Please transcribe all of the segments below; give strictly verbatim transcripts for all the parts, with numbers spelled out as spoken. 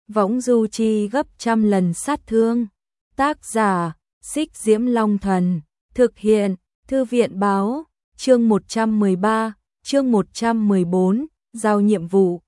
võng du chi gấp trăm lần sát thương. Tác giả, Xích Diễm Long Thần, thực hiện, Thư viện báo, chương một trăm mười ba, chương một trăm mười bốn, giao nhiệm vụ.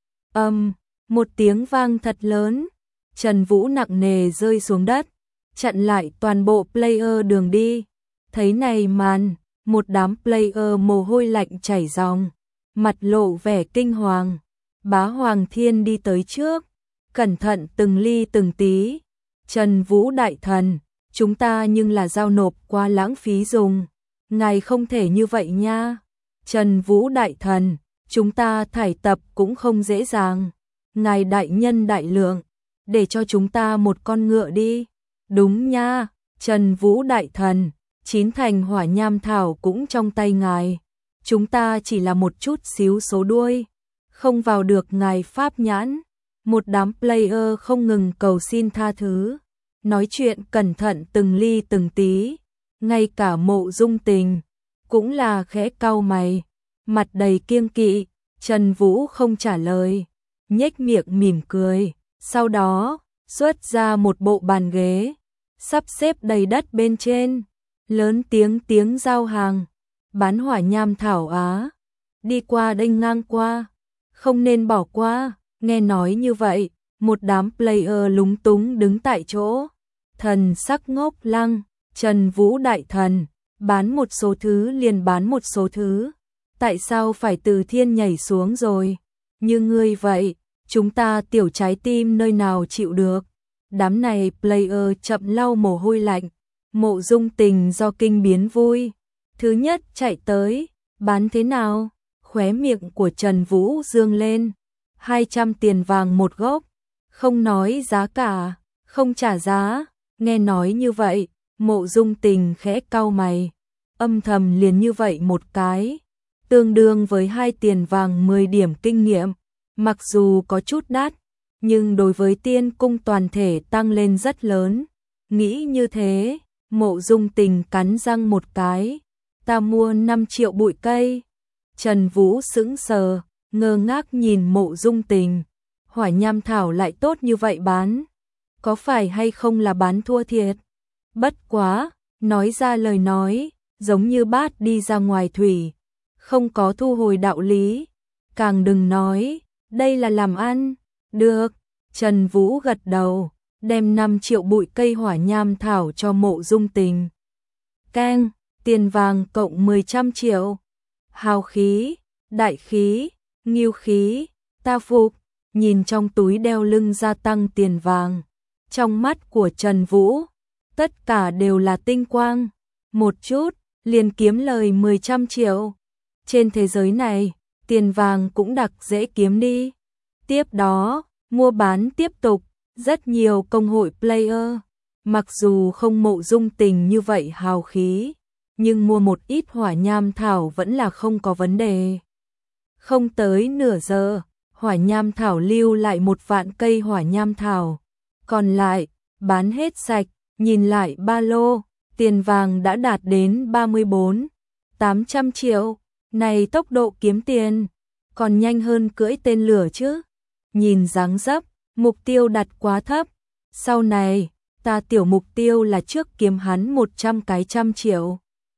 Âm, một tiếng vang thật lớn, Trần Vũ nặng nề rơi xuống đất, chặn lại toàn bộ player đường đi. Thấy này màn, một đám player mồ hôi lạnh chảy ròng, mặt lộ vẻ kinh hoàng. Bá Hoàng Thiên đi tới trước, cẩn thận từng ly từng tí. Trần Vũ đại thần, chúng ta nhưng là giao nộp quá lãng phí dùng. Ngài không thể như vậy nha. Trần Vũ đại thần, chúng ta thải tập cũng không dễ dàng. Ngài đại nhân đại lượng, để cho chúng ta một con ngựa đi. Đúng nha, Trần Vũ đại thần, chín thành hỏa nham thảo cũng trong tay ngài. Chúng ta chỉ là một chút xíu số đuôi, không vào được ngài pháp nhãn. Một đám player không ngừng cầu xin tha thứ, nói chuyện cẩn thận từng ly từng tí. Ngay cả Mộ Dung Tình cũng là khẽ cau mày, mặt đầy kiêng kỵ. Trần Vũ không trả lời, nhếch miệng mỉm cười, sau đó xuất ra một bộ bàn ghế, sắp xếp đầy đất bên trên, lớn tiếng tiếng giao hàng, bán hỏa nham thảo Á, đi qua đênh ngang qua, không nên bỏ qua. Nghe nói như vậy, một đám player lúng túng đứng tại chỗ, thần sắc ngốc lăng. Trần Vũ đại thần, bán một số thứ liền bán một số thứ, tại sao phải từ thiên nhảy xuống rồi? Như ngươi vậy, chúng ta tiểu trái tim nơi nào chịu được? Đám này player chậm lau mồ hôi lạnh, Mộ Dung Tình do kinh biến vui. Thứ nhất chạy tới, bán thế nào? Khóe miệng của Trần Vũ dương lên, hai trăm tiền vàng một gốc, không nói giá cả, không trả giá. Nghe nói như vậy, Mộ Dung Tình khẽ cau mày, âm thầm liền như vậy một cái, tương đương với hai tiền vàng mười điểm kinh nghiệm. Mặc dù có chút đắt, nhưng đối với tiên cung toàn thể tăng lên rất lớn. Nghĩ như thế, Mộ Dung Tình cắn răng một cái, ta mua năm triệu bụi cây. Trần Vũ sững sờ, ngơ ngác nhìn Mộ Dung Tình, hỏa nham thảo lại tốt như vậy bán, có phải hay không là bán thua thiệt? Bất quá, nói ra lời nói, giống như bát đi ra ngoài thủy, không có thu hồi đạo lý. Càng đừng nói, đây là làm ăn. Được, Trần Vũ gật đầu, đem năm triệu bụi cây hỏa nham thảo cho Mộ Dung Tình. Keng, tiền vàng cộng mười trăm triệu. Hào khí, đại khí, nghiêu khí, ta phục. Nhìn trong túi đeo lưng gia tăng tiền vàng, trong mắt của Trần Vũ, tất cả đều là tinh quang. Một chút, liền kiếm lời mười trăm triệu. Trên thế giới này, tiền vàng cũng đặc dễ kiếm đi. Tiếp đó, mua bán tiếp tục, rất nhiều công hội player, mặc dù không Mộ Dung Tình như vậy hào khí, nhưng mua một ít hỏa nham thảo vẫn là không có vấn đề. Không tới nửa giờ, hỏa nham thảo lưu lại một vạn cây hỏa nham thảo, còn lại, bán hết sạch. Nhìn lại ba lô, tiền vàng đã đạt đến ba mươi bốn, tám trăm triệu. Này tốc độ kiếm tiền, còn nhanh hơn cưỡi tên lửa chứ. Nhìn dáng dấp, mục tiêu đặt quá thấp. Sau này, ta tiểu mục tiêu là trước kiếm hắn một trăm cái trăm triệu.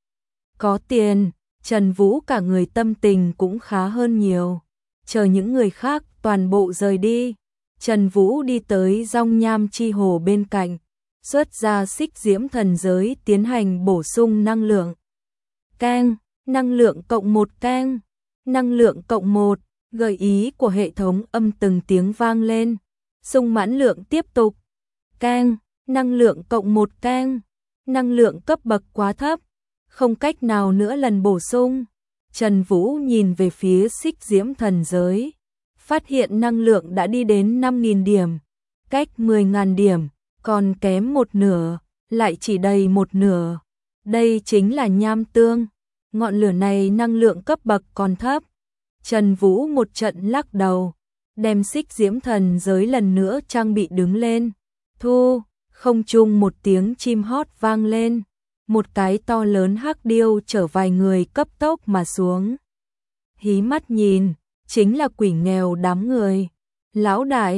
Có tiền, Trần Vũ cả người tâm tình cũng khá hơn nhiều. Chờ những người khác toàn bộ rời đi, Trần Vũ đi tới Dong Nham Chi Hồ bên cạnh, xuất ra Xích Diễm Thần Giới tiến hành bổ sung năng lượng. Keng, năng lượng cộng một keng, năng lượng cộng một, gợi ý của hệ thống âm từng tiếng vang lên. Sung mãn lượng tiếp tục. Keng, năng lượng cộng một keng, năng lượng cấp bậc quá thấp, không cách nào nữa lần bổ sung. Trần Vũ nhìn về phía Xích Diễm Thần Giới, phát hiện năng lượng đã đi đến năm nghìn điểm, cách mười nghìn điểm, còn kém một nửa, lại chỉ đầy một nửa. Đây chính là nham tương, ngọn lửa này năng lượng cấp bậc còn thấp. Trần Vũ một trận lắc đầu, đem Xích Diễm Thần Giới lần nữa trang bị đứng lên. Thu, không trung một tiếng chim hót vang lên, một cái to lớn hắc điêu chở vài người cấp tốc mà xuống. Hí mắt nhìn, chính là quỷ nghèo đám người. Lão đại,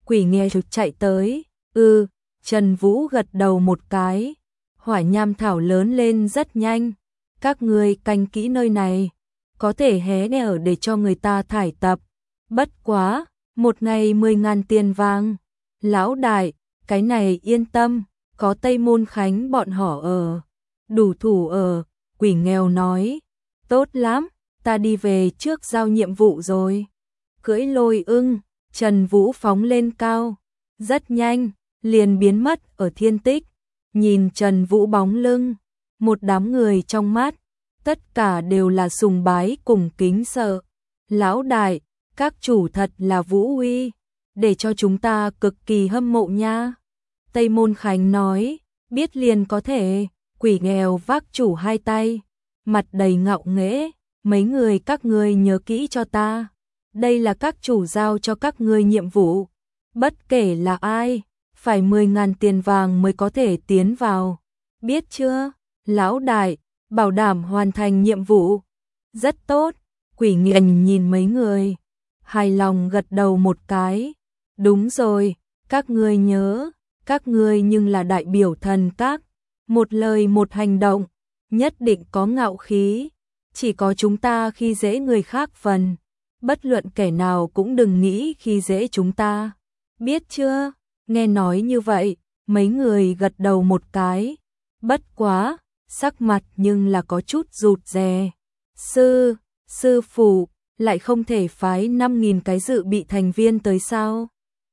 Quỷ nghèo chạy tới. Ừ, Trần Vũ gật đầu một cái. Hỏa nham thảo lớn lên rất nhanh. Các ngươi canh kỹ nơi này, có thể hé ở để cho người ta thải tập. Bất quá, một ngày mười ngàn tiền vàng. Lão đại, cái này yên tâm, có Tây Môn Khánh bọn họ ở. Đủ thủ ở, quỷ nghèo nói. Tốt lắm, ta đi về trước giao nhiệm vụ rồi. Cưỡi lôi ưng, Trần Vũ phóng lên cao. Rất nhanh, liền biến mất ở thiên tích. Nhìn Trần Vũ bóng lưng, một đám người trong mắt, tất cả đều là sùng bái cùng kính sợ. Lão đại, các chủ thật là Vũ uy, để cho chúng ta cực kỳ hâm mộ nha. Tây Môn Khánh nói, biết liền có thể. Quỷ nghèo vác chủ hai tay, mặt đầy ngạo nghễ. Mấy người các ngươi nhớ kỹ cho ta, đây là các chủ giao cho các ngươi nhiệm vụ. Bất kể là ai, phải mười ngàn tiền vàng mới có thể tiến vào. Biết chưa? Lão đại, bảo đảm hoàn thành nhiệm vụ. Rất tốt. Quỷ nghèo nhìn mấy người, hài lòng gật đầu một cái. Đúng rồi, các ngươi nhớ, các ngươi nhưng là đại biểu thần các. Một lời một hành động, nhất định có ngạo khí. Chỉ có chúng ta khi dễ người khác phần. Bất luận kẻ nào cũng đừng nghĩ khi dễ chúng ta. Biết chưa? Nghe nói như vậy, mấy người gật đầu một cái. Bất quá, sắc mặt nhưng là có chút rụt rè. Sư, sư phụ, lại không thể phái năm nghìn cái dự bị thành viên tới sao?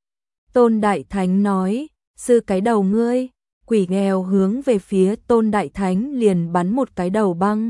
Tôn Đại Thánh nói, sư cái đầu ngươi. Quỷ nghèo hướng về phía Tôn Đại Thánh liền bắn một cái đầu băng.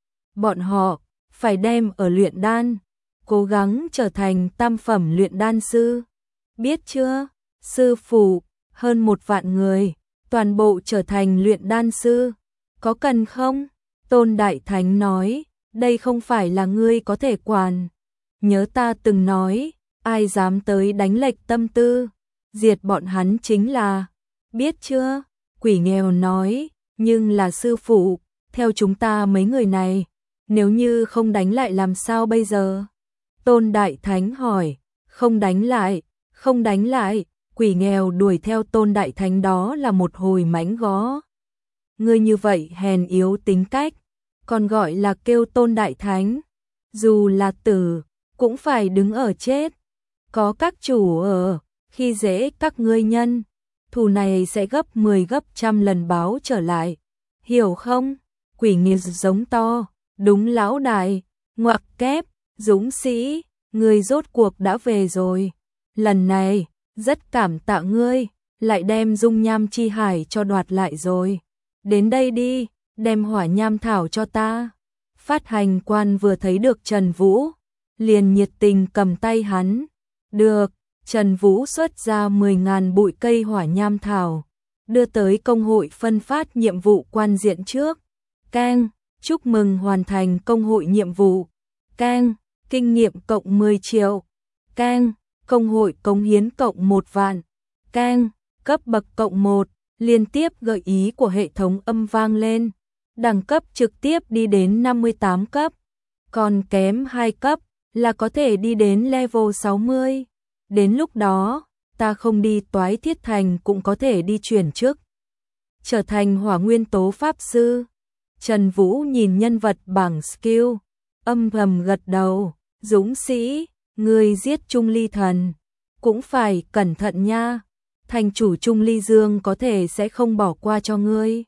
Bọn họ phải đem ở luyện đan, cố gắng trở thành tam phẩm luyện đan sư. Biết chưa? Sư phụ, hơn một vạn người, toàn bộ trở thành luyện đan sư. Có cần không? Tôn Đại Thánh nói, đây không phải là ngươi có thể quản. Nhớ ta từng nói, ai dám tới đánh lệch tâm tư, diệt bọn hắn chính là. Biết chưa? Quỷ nghèo nói, nhưng là sư phụ, theo chúng ta mấy người này, nếu như không đánh lại làm sao bây giờ? Tôn Đại Thánh hỏi, không đánh lại, không đánh lại. Quỷ nghèo đuổi theo Tôn Đại Thánh đó là một hồi mánh gó. Ngươi như vậy hèn yếu tính cách, còn gọi là kêu Tôn Đại Thánh. Dù là tử, cũng phải đứng ở chết. Có các chủ ở, khi dễ các ngươi nhân, thù này sẽ gấp mười gấp trăm lần báo trở lại. Hiểu không? Quỷ nghèo giống to, đúng lão đại, ngoặc kép, dũng sĩ, ngươi rốt cuộc đã về rồi. Lần này, rất cảm tạ ngươi, lại đem dung nham chi hải cho đoạt lại rồi. Đến đây đi, đem hỏa nham thảo cho ta. Phát hành quan vừa thấy được Trần Vũ, liền nhiệt tình cầm tay hắn. Được, Trần Vũ xuất ra mười ngàn bụi cây hỏa nham thảo, đưa tới công hội phân phát nhiệm vụ quan diện trước. Keng, chúc mừng hoàn thành công hội nhiệm vụ. Keng, kinh nghiệm cộng mười triệu. Keng, công hội cống hiến cộng một vạn. Keng, cấp bậc cộng một. Liên tiếp gợi ý của hệ thống âm vang lên. Đẳng cấp trực tiếp đi đến năm mươi tám cấp. Còn kém hai cấp là có thể đi đến level sáu mươi. Đến lúc đó, ta không đi Toái Thiết Thành cũng có thể đi chuyển chức, trở thành hỏa nguyên tố pháp sư. Trần Vũ nhìn nhân vật bảng skill, âm thầm gật đầu. Dũng sĩ, người giết Trung Ly Thần, cũng phải cẩn thận nha. Thành chủ Trung Ly Dương có thể sẽ không bỏ qua cho ngươi.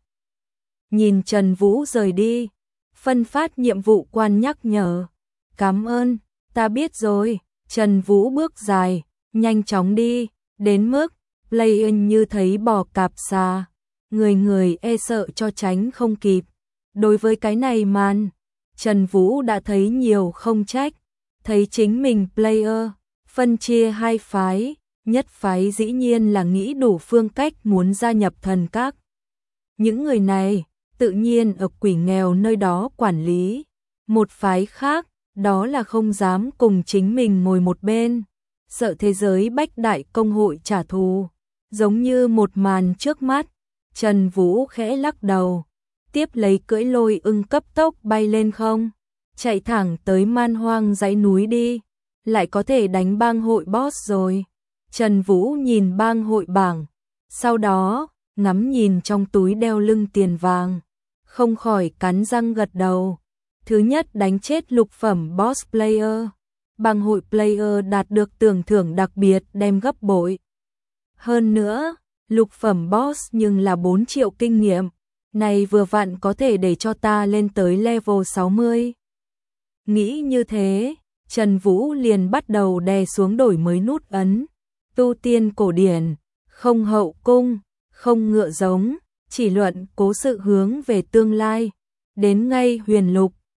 Nhìn Trần Vũ rời đi, phân phát nhiệm vụ quan nhắc nhở. Cảm ơn, ta biết rồi. Trần Vũ bước dài, nhanh chóng đi, đến mức Player như thấy bò cạp xà, người người e sợ cho tránh không kịp. Đối với cái này màn, Trần Vũ đã thấy nhiều không trách, thấy chính mình player, phân chia hai phái, nhất phái dĩ nhiên là nghĩ đủ phương cách muốn gia nhập thần các. Những người này, tự nhiên ở quỷ nghèo nơi đó quản lý. Một phái khác, đó là không dám cùng chính mình ngồi một bên, sợ thế giới bách đại công hội trả thù. Giống như một màn trước mắt, Trần Vũ khẽ lắc đầu, tiếp lấy cưỡi lôi ưng cấp tốc bay lên không, chạy thẳng tới man hoang dãy núi đi, lại có thể đánh bang hội boss rồi. Trần Vũ nhìn bang hội bảng, sau đó ngắm nhìn trong túi đeo lưng tiền vàng, không khỏi cắn răng gật đầu. Thứ nhất đánh chết lục phẩm boss player, bang hội player đạt được tưởng thưởng đặc biệt đem gấp bội. Hơn nữa, lục phẩm boss nhưng là bốn triệu kinh nghiệm, này vừa vặn có thể để cho ta lên tới level sáu mươi. Nghĩ như thế, Trần Vũ liền bắt đầu đè xuống đổi mới nút ấn. Tu tiên cổ điển, không hậu cung, không ngựa giống, chỉ luận cố sự hướng về tương lai. Đến ngay huyền lục,